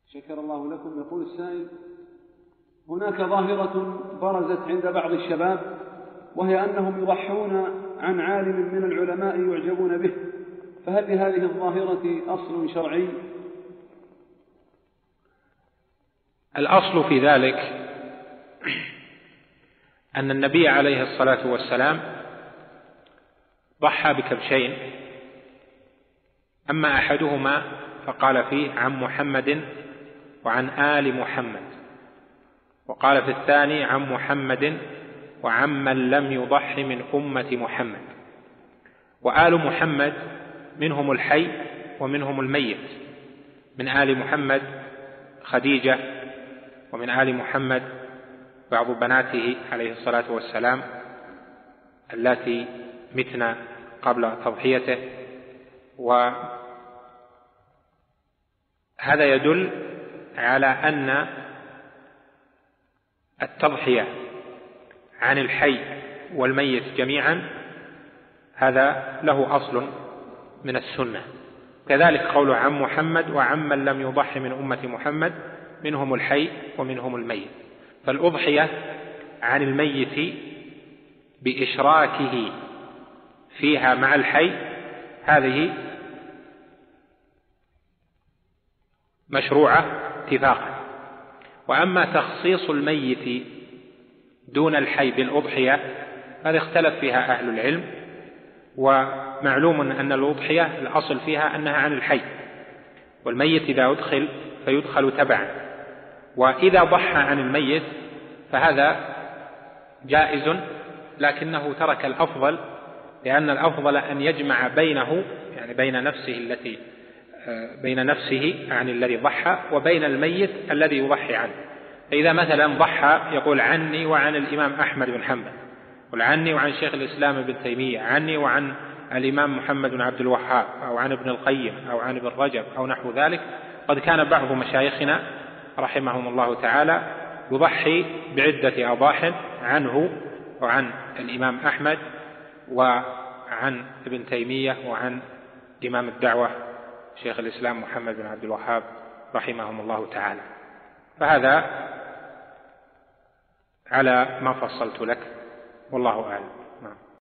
شكر الله لكم. يقول السائل: هناك ظاهرة برزت عند بعض الشباب، وهي أنهم يضحون عن عالم من العلماء يعجبون به، فهل لهذه الظاهرة أصل شرعي؟ الأصل في ذلك أن النبي عليه الصلاة والسلام ضحى بكبشين، أما أحدهما فقال فيه عن محمد وعن آل محمد، وقال في الثاني عن محمد وعمن لم يضح من أمة محمد. وآل محمد منهم الحي ومنهم الميت، من آل محمد خديجة، ومن آل محمد بعض بناته عليه الصلاة والسلام التي متن قبل تضحيته. وهذا يدل على أن التضحية عن الحي والميت جميعا هذا له أصل من السنة. كذلك قوله عن محمد وعمن لم يضح من أمة محمد، منهم الحي ومنهم الميت. فالأضحية عن الميت بإشراكه فيها مع الحي هذه مشروعة اتفاقا. وأما تخصيص الميت دون الحي بالأضحية هذا اختلف فيها أهل العلم، ومعلوم أن الأضحية الأصل فيها أنها عن الحي، والميت إذا أدخل فيدخل تبعا. وإذا ضحى عن الميت فهذا جائز، لكنه ترك الأفضل، لأن الأفضل أن يجمع بينه، يعني بين نفسه عن الذي ضحى وبين الميت الذي يضحي عنه. فإذا مثلا ضحى يقول عني وعن الإمام أحمد بن حنبل، قل عني وعن شيخ الإسلام ابن تيمية، عني وعن الإمام محمد بن عبد الوهاب، أو عن ابن القيم، أو عن ابن رجب، أو نحو ذلك. قد كان بعض مشايخنا رحمهم الله تعالى يضحي بعدة أضاح عنه وعن الإمام أحمد وعن ابن تيمية وعن إمام الدعوة شيخ الإسلام محمد بن عبد الوهاب رحمهم الله تعالى. فهذا على ما فصلت لك، والله أعلم.